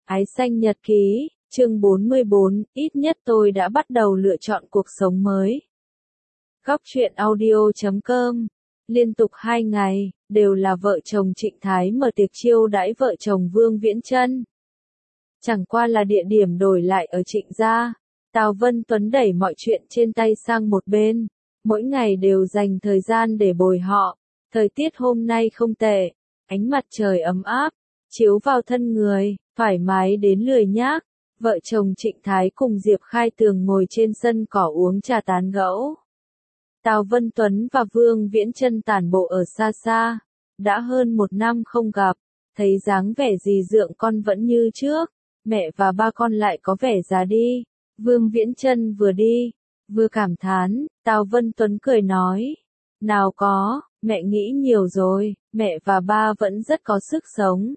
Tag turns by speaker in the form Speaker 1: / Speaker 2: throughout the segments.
Speaker 1: Ái xanh nhật ký, chương 44, ít nhất tôi đã bắt đầu lựa chọn cuộc sống mới. Góc truyện audio.com. Liên tục 2 ngày, đều là vợ chồng Trịnh Thái mở tiệc chiêu đãi vợ chồng Vương Viễn Chân. Chẳng qua là địa điểm đổi lại ở Trịnh gia. Tào Vân Tuấn đẩy mọi chuyện trên tay sang một bên, mỗi ngày đều dành thời gian để bồi họ. Thời tiết hôm nay không tệ, ánh mặt trời ấm áp, chiếu vào thân người, thoải mái đến lười nhác. Vợ chồng Trịnh Thái cùng Diệp Khai Tường ngồi trên sân cỏ uống trà tán gẫu. Tào Vân Tuấn và Vương Viễn Chân tản bộ ở xa xa, đã hơn 1 năm không gặp, thấy dáng vẻ dì dượng con vẫn như trước, mẹ và ba con lại có vẻ già đi. Vương Viễn Chân vừa đi, vừa cảm thán, Tào Vân Tuấn cười nói, nào có, mẹ nghĩ nhiều rồi, mẹ và ba vẫn rất có sức sống.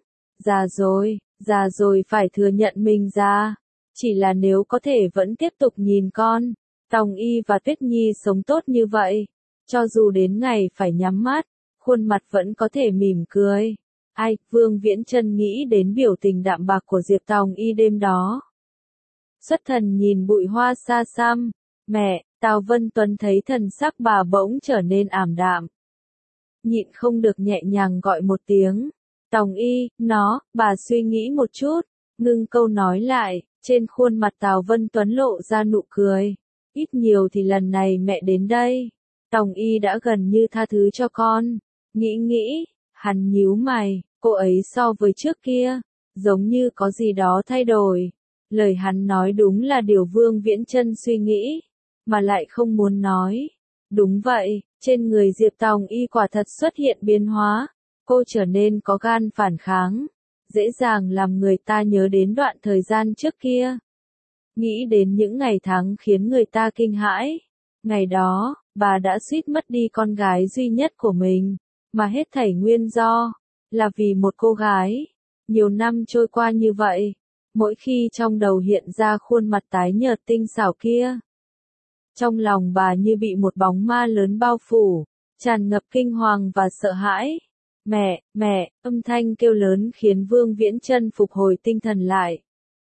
Speaker 1: Già rồi phải thừa nhận mình già, chỉ là nếu có thể vẫn tiếp tục nhìn con, Tòng Y và Tuyết Nhi sống tốt như vậy, cho dù đến ngày phải nhắm mắt, khuôn mặt vẫn có thể mỉm cười. Ai, Vương Viễn Chân nghĩ đến biểu tình đạm bạc của Diệp Tòng Y đêm đó. Xuất thần nhìn bụi hoa xa xăm, mẹ, Tào Vân Tuấn thấy thần sắc bà bỗng trở nên ảm đạm. Nhịn không được nhẹ nhàng gọi một tiếng. Tòng Y, bà suy nghĩ một chút, ngưng câu nói lại, trên khuôn mặt Tào Vân Tuấn lộ ra nụ cười. Ít nhiều thì lần này mẹ đến đây, Tòng Y đã gần như tha thứ cho con. Nghĩ, hắn nhíu mày, cô ấy so với trước kia, giống như có gì đó thay đổi. Lời hắn nói đúng là điều Vương Viễn Chân suy nghĩ, mà lại không muốn nói. Đúng vậy, trên người Diệp Tòng Y quả thật xuất hiện biến hóa. Cô trở nên có gan phản kháng, dễ dàng làm người ta nhớ đến đoạn thời gian trước kia. Nghĩ đến những ngày tháng khiến người ta kinh hãi. Ngày đó, bà đã suýt mất đi con gái duy nhất của mình, mà hết thảy nguyên do là vì một cô gái. Nhiều năm trôi qua như vậy, mỗi khi trong đầu hiện ra khuôn mặt tái nhợt tinh xảo kia, trong lòng bà như bị một bóng ma lớn bao phủ, tràn ngập kinh hoàng và sợ hãi. Mẹ, âm thanh kêu lớn khiến Vương Viễn Chân phục hồi tinh thần lại.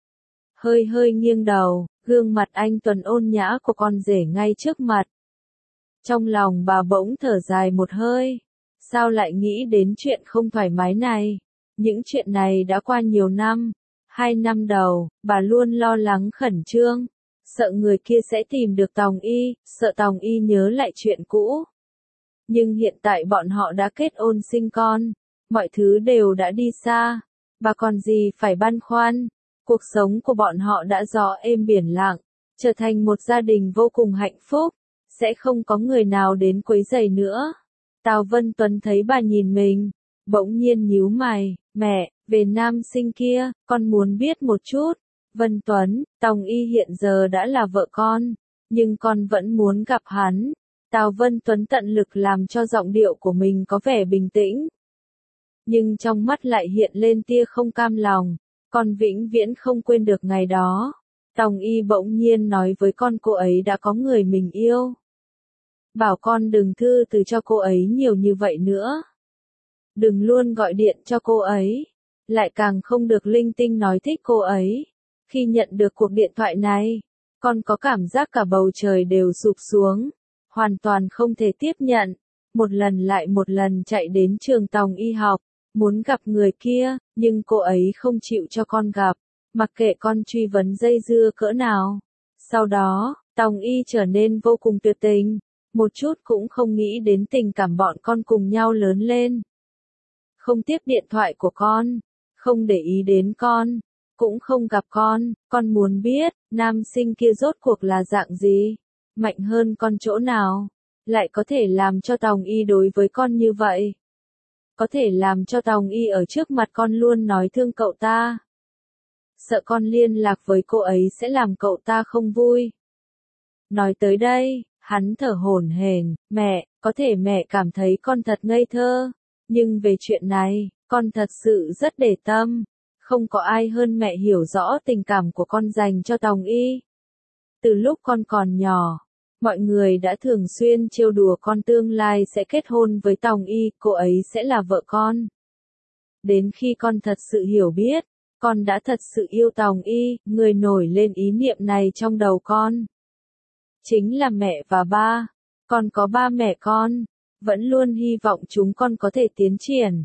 Speaker 1: Hơi nghiêng đầu, gương mặt anh tuấn ôn nhã của con rể ngay trước mặt. Trong lòng bà bỗng thở dài một hơi. Sao lại nghĩ đến chuyện không thoải mái này? Những chuyện này đã qua nhiều năm. 2 năm đầu, bà luôn lo lắng khẩn trương, sợ người kia sẽ tìm được Tòng Y, sợ Tòng Y nhớ lại chuyện cũ. Nhưng hiện tại bọn họ đã kết hôn sinh con, mọi thứ đều đã đi xa, bà còn gì phải băn khoăn. Cuộc sống của bọn họ đã gió êm biển lặng, trở thành một gia đình vô cùng hạnh phúc, sẽ không có người nào đến quấy rầy nữa. Tào Vân Tuấn thấy bà nhìn mình, bỗng nhiên nhíu mày, mẹ, về nam sinh kia, con muốn biết một chút. Vân Tuấn, Tòng Y hiện giờ đã là vợ con, nhưng con vẫn muốn gặp hắn. Tào Vân Tuấn tận lực làm cho giọng điệu của mình có vẻ bình tĩnh, nhưng trong mắt lại hiện lên tia không cam lòng. Con vĩnh viễn không quên được ngày đó. Tòng Y bỗng nhiên nói với con cô ấy đã có người mình yêu. Bảo con đừng thư từ cho cô ấy nhiều như vậy nữa. Đừng luôn gọi điện cho cô ấy. Lại càng không được linh tinh nói thích cô ấy. Khi nhận được cuộc điện thoại này, con có cảm giác cả bầu trời đều sụp xuống. Hoàn toàn không thể tiếp nhận. Một lần lại một lần chạy đến trường Tòng Y học, muốn gặp người kia, nhưng cô ấy không chịu cho con gặp, mặc kệ con truy vấn dây dưa cỡ nào. Sau đó, Tòng Y trở nên vô cùng tuyệt tình, một chút cũng không nghĩ đến tình cảm bọn con cùng nhau lớn lên. Không tiếp điện thoại của con, không để ý đến con, cũng không gặp con muốn biết, nam sinh kia rốt cuộc là dạng gì, mạnh hơn con chỗ nào, lại có thể làm cho Tòng Y đối với con như vậy. Có thể làm cho Tòng Y ở trước mặt con luôn nói thương cậu ta. Sợ con liên lạc với cô ấy sẽ làm cậu ta không vui. Nói tới đây, hắn thở hổn hển, mẹ, có thể mẹ cảm thấy con thật ngây thơ, nhưng về chuyện này, con thật sự rất để tâm. Không có ai hơn mẹ hiểu rõ tình cảm của con dành cho Tòng Y. Từ lúc con còn nhỏ, mọi người đã thường xuyên trêu đùa con tương lai sẽ kết hôn với Tòng Y, cô ấy sẽ là vợ con. Đến khi con thật sự hiểu biết, con đã thật sự yêu Tòng Y, người nổi lên ý niệm này trong đầu con. Chính là mẹ và ba. Con có ba mẹ con, vẫn luôn hy vọng chúng con có thể tiến triển.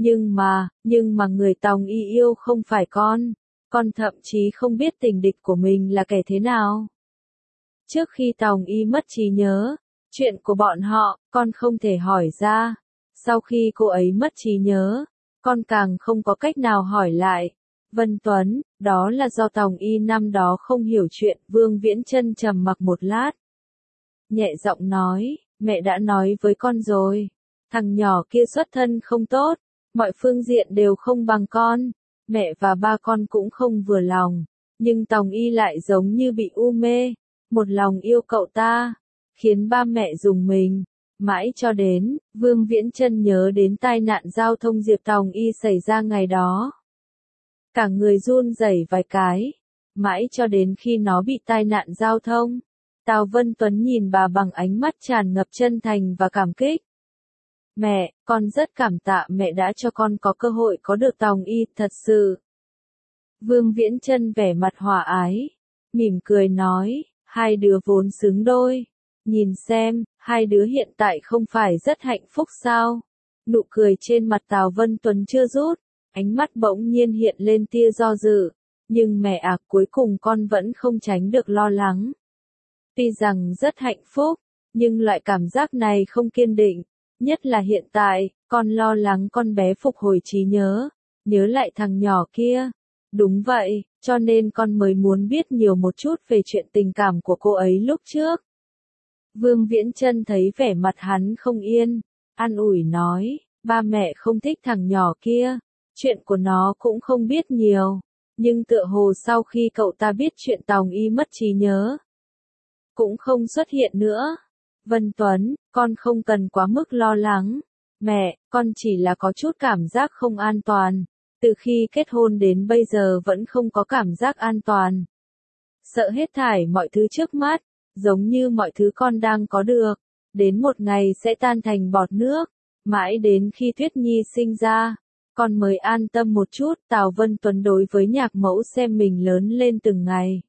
Speaker 1: Nhưng mà người Tòng Y yêu không phải con thậm chí không biết tình địch của mình là kẻ thế nào. Trước khi Tòng Y mất trí nhớ, chuyện của bọn họ, con không thể hỏi ra. Sau khi cô ấy mất trí nhớ, con càng không có cách nào hỏi lại. Vân Tuấn, đó là do Tòng Y năm đó không hiểu chuyện. Vương Viễn Chân trầm mặc một lát. Nhẹ giọng nói, mẹ đã nói với con rồi. Thằng nhỏ kia xuất thân không tốt, mọi phương diện đều không bằng con. Mẹ và ba con cũng không vừa lòng, nhưng Tòng Y lại giống như bị u mê, một lòng yêu cậu ta, khiến ba mẹ rùng mình. Mãi cho đến, Vương Viễn Chân nhớ đến tai nạn giao thông Diệp Tòng Y xảy ra ngày đó. Cả người run rẩy vài cái, mãi cho đến khi nó bị tai nạn giao thông. Tào Vân Tuấn nhìn bà bằng ánh mắt tràn ngập chân thành và cảm kích. Mẹ, con rất cảm tạ mẹ đã cho con có cơ hội có được Tòng Y, thật sự. Vương Viễn Chân vẻ mặt hòa ái, mỉm cười nói, hai đứa vốn xứng đôi. Nhìn xem, hai đứa hiện tại không phải rất hạnh phúc sao? Nụ cười trên mặt Tào Vân Tuấn chưa rút, ánh mắt bỗng nhiên hiện lên tia do dự. Nhưng mẹ à, cuối cùng con vẫn không tránh được lo lắng. Tuy rằng rất hạnh phúc, nhưng loại cảm giác này không kiên định. Nhất là hiện tại, con lo lắng con bé phục hồi trí nhớ, nhớ lại thằng nhỏ kia. Đúng vậy, cho nên con mới muốn biết nhiều một chút về chuyện tình cảm của cô ấy lúc trước. Vương Viễn Chân thấy vẻ mặt hắn không yên, an ủi nói, ba mẹ không thích thằng nhỏ kia, chuyện của nó cũng không biết nhiều, nhưng tựa hồ sau khi cậu ta biết chuyện Tòng Y mất trí nhớ, cũng không xuất hiện nữa. Vân Tuấn, con không cần quá mức lo lắng. Mẹ, con chỉ là có chút cảm giác không an toàn. Từ khi kết hôn đến bây giờ vẫn không có cảm giác an toàn. Sợ hết thảy mọi thứ trước mắt, giống như mọi thứ con đang có được, đến một ngày sẽ tan thành bọt nước. Mãi đến khi Tuyết Nhi sinh ra, con mới an tâm một chút. Tào Vân Tuấn đối với nhạc mẫu xem mình lớn lên từng ngày.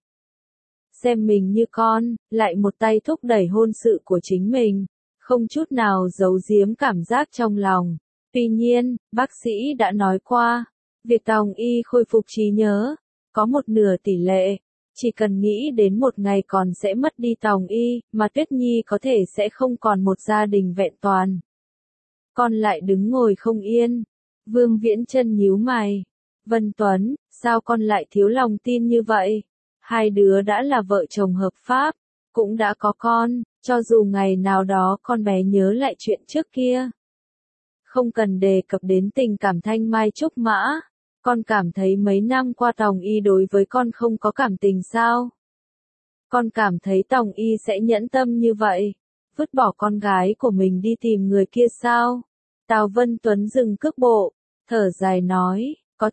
Speaker 1: Xem mình như con, lại một tay thúc đẩy hôn sự của chính mình, không chút nào giấu giếm cảm giác trong lòng. Tuy nhiên, bác sĩ đã nói qua, việc Tòng Y khôi phục trí nhớ, có một nửa tỷ lệ, chỉ cần nghĩ đến một ngày còn sẽ mất đi Tòng Y, mà Tuyết Nhi có thể sẽ không còn một gia đình vẹn toàn. Con lại đứng ngồi không yên. Vương Viễn Chân nhíu mày. Vân Tuấn, sao con lại thiếu lòng tin như vậy? Hai đứa đã là vợ chồng hợp pháp, cũng đã có con, cho dù ngày nào đó con bé nhớ lại chuyện trước kia. Không cần đề cập đến tình cảm thanh mai trúc mã, con cảm thấy mấy năm qua Tòng Y đối với con không có cảm tình sao? Con cảm thấy Tòng Y sẽ nhẫn tâm như vậy, vứt bỏ con gái của mình đi tìm người kia sao? Tào Vân Tuấn dừng cước bộ, thở dài nói,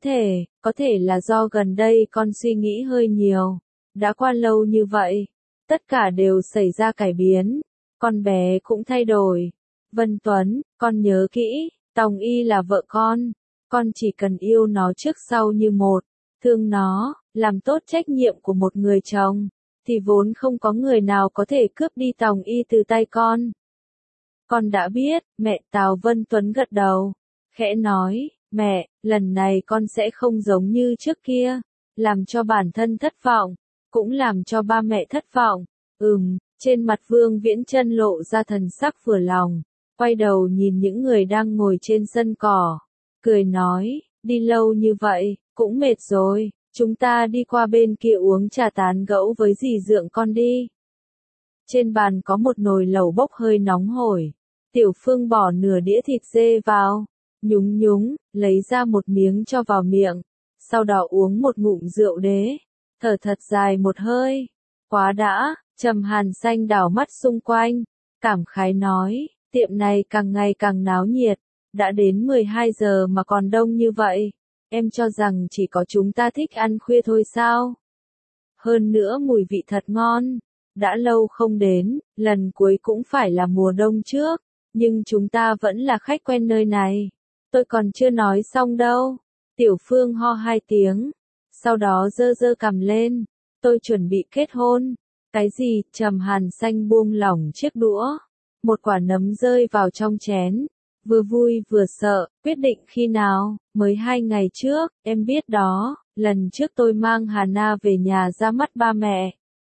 Speaker 1: có thể là do gần đây con suy nghĩ hơi nhiều. Đã qua lâu như vậy, tất cả đều xảy ra cải biến, con bé cũng thay đổi. Vân Tuấn, con nhớ kỹ, Tòng Y là vợ con chỉ cần yêu nó trước sau như một, thương nó, làm tốt trách nhiệm của một người chồng, thì vốn không có người nào có thể cướp đi Tòng Y từ tay con. Con đã biết, mẹ. Tào Vân Tuấn gật đầu, khẽ nói, mẹ, lần này con sẽ không giống như trước kia, làm cho bản thân thất vọng, cũng làm cho ba mẹ thất vọng. Trên mặt Vương Viễn Chân lộ ra thần sắc vừa lòng, quay đầu nhìn những người đang ngồi trên sân cỏ, cười nói, đi lâu như vậy, cũng mệt rồi, chúng ta đi qua bên kia uống trà tán gẫu với dì Dượng con đi. Trên bàn có một nồi lẩu bốc hơi nóng hổi, Tiểu Phương bỏ nửa đĩa thịt dê vào, nhúng, lấy ra một miếng cho vào miệng, sau đó uống một ngụm rượu đế, thở thật dài một hơi, quá đã. Trầm Hàn Xanh đảo mắt xung quanh, cảm khái nói, tiệm này càng ngày càng náo nhiệt, đã đến 12 giờ mà còn đông như vậy, em cho rằng chỉ có chúng ta thích ăn khuya thôi sao? Hơn nữa mùi vị thật ngon, đã lâu không đến, lần cuối cũng phải là mùa đông trước, nhưng chúng ta vẫn là khách quen nơi này. Tôi còn chưa nói xong đâu. Tiểu Phương ho hai tiếng, sau đó giơ giơ cằm lên, tôi chuẩn bị kết hôn. Cái gì? Trầm Hàn Xanh buông lỏng chiếc đũa, một quả nấm rơi vào trong chén, vừa vui vừa sợ, quyết định khi nào? Mới 2 ngày trước, em biết đó, lần trước tôi mang Hana về nhà ra mắt ba mẹ.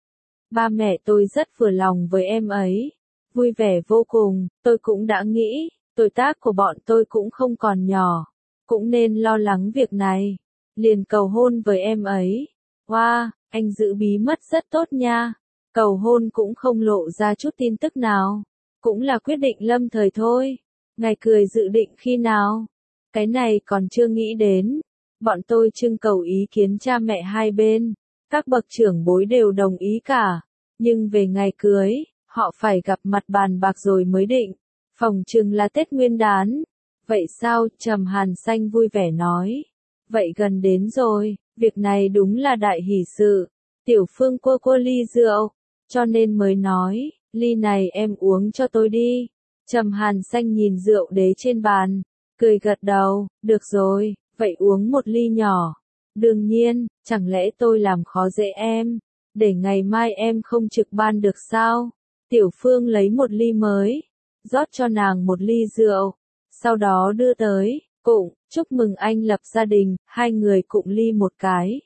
Speaker 1: Ba mẹ tôi rất vừa lòng với em ấy, vui vẻ vô cùng, tôi cũng đã nghĩ, tuổi tác của bọn tôi cũng không còn nhỏ, cũng nên lo lắng việc này, liền cầu hôn với em ấy. Wow, anh giữ bí mật rất tốt nha, cầu hôn cũng không lộ ra chút tin tức nào, cũng là quyết định lâm thời thôi. Ngày cười dự định khi nào? Cái này còn chưa nghĩ đến, bọn tôi trưng cầu ý kiến cha mẹ hai bên, các bậc trưởng bối đều đồng ý cả, nhưng về ngày cưới, họ phải gặp mặt bàn bạc rồi mới định, phỏng chừng là Tết Nguyên đán. Vậy sao? Trầm Hàn Xanh vui vẻ nói. Vậy gần đến rồi, việc này đúng là đại hỷ sự. Tiểu Phương cua ly rượu, cho nên mới nói, ly này em uống cho tôi đi. Trầm Hàn Xanh nhìn rượu đế trên bàn, cười gật đầu, được rồi, vậy uống một ly nhỏ. Đương nhiên, chẳng lẽ tôi làm khó dễ em, để ngày mai em không trực ban được sao? Tiểu Phương lấy một ly mới, rót cho nàng một ly rượu, sau đó đưa tới, cụng, chúc mừng anh lập gia đình, hai người cụng ly một cái.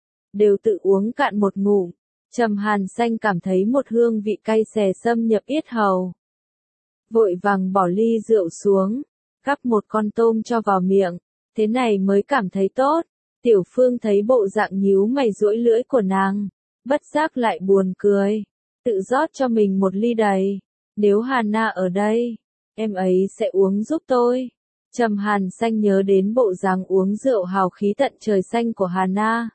Speaker 1: Đều tự uống cạn một ngụm, Trầm Hàn Xanh cảm thấy một hương vị cay xè xâm nhập yết hầu. Vội vàng bỏ ly rượu xuống, gắp một con tôm cho vào miệng, thế này mới cảm thấy tốt. Tiểu Phương thấy bộ dạng nhíu mày duỗi lưỡi của nàng, bất giác lại buồn cười, tự rót cho mình một ly đầy. Nếu Hana ở đây, em ấy sẽ uống giúp tôi. Trầm Hàn Xanh nhớ đến bộ dáng uống rượu hào khí tận trời xanh của Hana,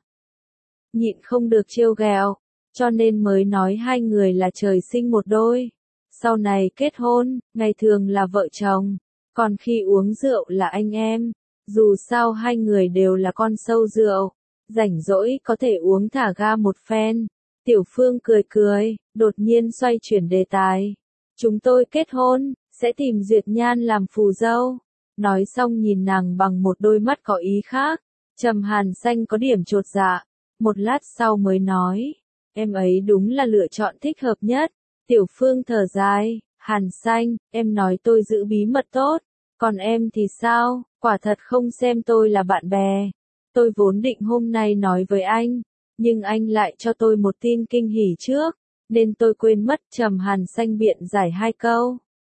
Speaker 1: nhịn không được trêu ghẹo, cho nên mới nói hai người là trời sinh một đôi. Sau này kết hôn, ngày thường là vợ chồng, còn khi uống rượu là anh em. Dù sao hai người đều là con sâu rượu, rảnh rỗi có thể uống thả ga một phen. Tiểu Phương cười cười, đột nhiên xoay chuyển đề tài. Chúng tôi kết hôn, sẽ tìm Duyệt Nhan làm phù dâu. Nói xong nhìn nàng bằng một đôi mắt có ý khác. Trầm Hàn Xanh có điểm chột dạ, một lát sau mới nói, em ấy đúng là lựa chọn thích hợp nhất. Tiểu Phương thở dài, Hàn Xanh, em nói tôi giữ bí mật tốt, còn em thì sao? Quả thật không xem tôi là bạn bè. Tôi vốn định hôm nay nói với anh, nhưng anh lại cho tôi một tin kinh hỉ trước, nên tôi quên mất. Trầm Hàn Xanh biện giải hai câu.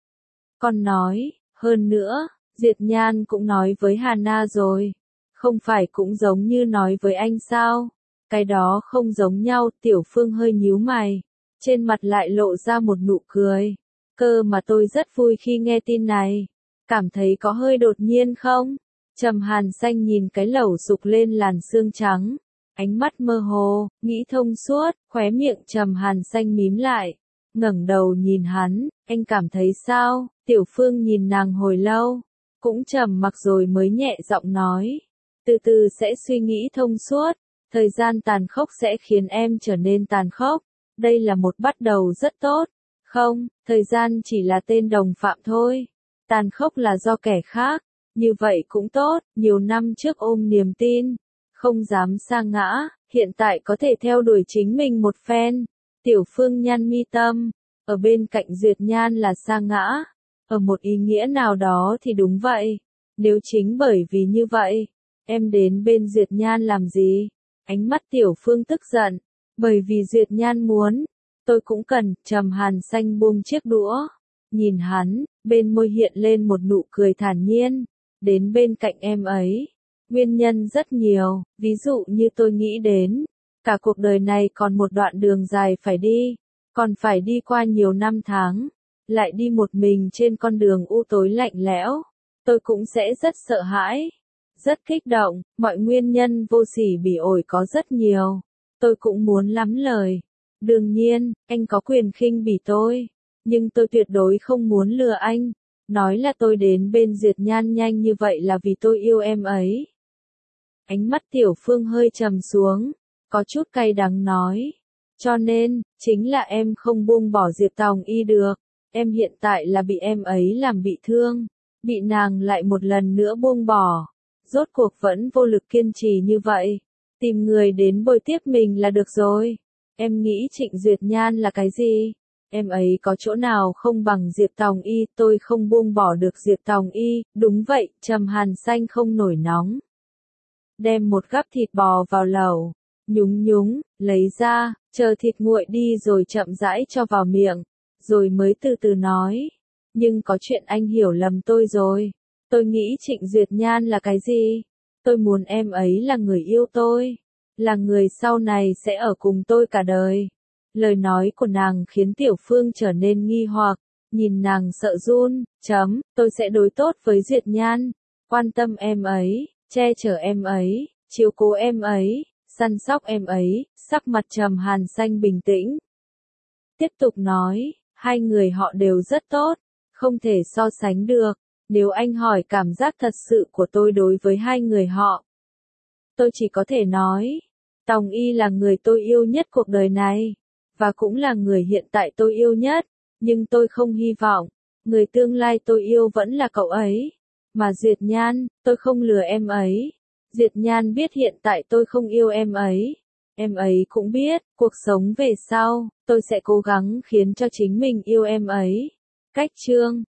Speaker 1: Còn nói, hơn nữa, Diệt Nhan cũng nói với Hana rồi, không phải cũng giống như nói với anh sao? Cái đó không giống nhau. Tiểu Phương hơi nhíu mày, trên mặt lại lộ ra một nụ cười. Cơ mà tôi rất vui khi nghe tin này. Cảm thấy có hơi đột nhiên không? Trầm Hàn Xanh nhìn cái lẩu sục lên làn xương trắng, ánh mắt mơ hồ, nghĩ thông suốt, khóe miệng Trầm Hàn Xanh mím lại, ngẩng đầu nhìn hắn, anh cảm thấy sao? Tiểu Phương nhìn nàng hồi lâu, cũng trầm mặc rồi mới nhẹ giọng nói, từ từ sẽ suy nghĩ thông suốt, thời gian tàn khốc sẽ khiến em trở nên tàn khốc, đây là một bắt đầu rất tốt. Không, thời gian chỉ là tên đồng phạm thôi. Tàn khốc là do kẻ khác, như vậy cũng tốt, nhiều năm trước ôm niềm tin, không dám sa ngã, hiện tại có thể theo đuổi chính mình một phen. Tiểu Phương nhăn mi tâm, ở bên cạnh Duyệt Nhan là sa ngã, ở một ý nghĩa nào đó thì đúng vậy, nếu chính bởi vì như vậy, em đến bên Duyệt Nhan làm gì? Ánh mắt Tiểu Phương tức giận, bởi vì Duyệt Nhan muốn, tôi cũng cần. Trầm Hàn Xanh buông chiếc đũa, nhìn hắn, bên môi hiện lên một nụ cười thản nhiên, đến bên cạnh em ấy. Nguyên nhân rất nhiều, ví dụ như tôi nghĩ đến, cả cuộc đời này còn một đoạn đường dài phải đi, còn phải đi qua nhiều năm tháng, lại đi một mình trên con đường u tối lạnh lẽo, tôi cũng sẽ rất sợ hãi, rất kích động, mọi nguyên nhân vô sỉ bỉ ổi có rất nhiều, tôi cũng muốn lắm lời. Đương nhiên, anh có quyền khinh bỉ tôi, nhưng tôi tuyệt đối không muốn lừa anh, nói là tôi đến bên Duyệt Nhan nhanh như vậy là vì tôi yêu em ấy. Ánh mắt Tiểu Phương hơi trầm xuống, có chút cay đắng nói, cho nên, chính là em không buông bỏ Diệp Tòng Y được, em hiện tại là bị em ấy làm bị thương, bị nàng lại một lần nữa buông bỏ, rốt cuộc vẫn vô lực kiên trì như vậy. tìm người đến bồi tiếp mình là được rồi. Em nghĩ Trịnh Duyệt Nhan là cái gì? Em ấy có chỗ nào không bằng Diệp Tòng Y, tôi không buông bỏ được Diệp Tòng Y, đúng vậy, Trầm Hàn Xanh không nổi nóng. Đem một gắp thịt bò vào lẩu, nhúng nhúng, lấy ra, chờ thịt nguội đi rồi chậm rãi cho vào miệng, rồi mới từ từ nói. Nhưng có chuyện anh hiểu lầm tôi rồi. Tôi nghĩ Trịnh Duyệt Nhan là cái gì? Tôi muốn em ấy là người yêu tôi, là người sau này sẽ ở cùng tôi cả đời. Lời nói của nàng khiến Tiểu Phương trở nên nghi hoặc, nhìn nàng sợ run, tôi sẽ đối tốt với Duyệt Nhan, quan tâm em ấy, che chở em ấy, chiếu cố em ấy, săn sóc em ấy, sắc mặt Trầm Hàn Xanh bình tĩnh. Tiếp tục nói, hai người họ đều rất tốt, không thể so sánh được. Nếu anh hỏi cảm giác thật sự của tôi đối với hai người họ, tôi chỉ có thể nói, Tòng Y là người tôi yêu nhất cuộc đời này, và cũng là người hiện tại tôi yêu nhất, nhưng tôi không hy vọng, người tương lai tôi yêu vẫn là cậu ấy. Mà Duyệt Nhan, tôi không lừa em ấy. Duyệt Nhan biết hiện tại tôi không yêu em ấy cũng biết, cuộc sống về sau, tôi sẽ cố gắng khiến cho chính mình yêu em ấy. Cách chương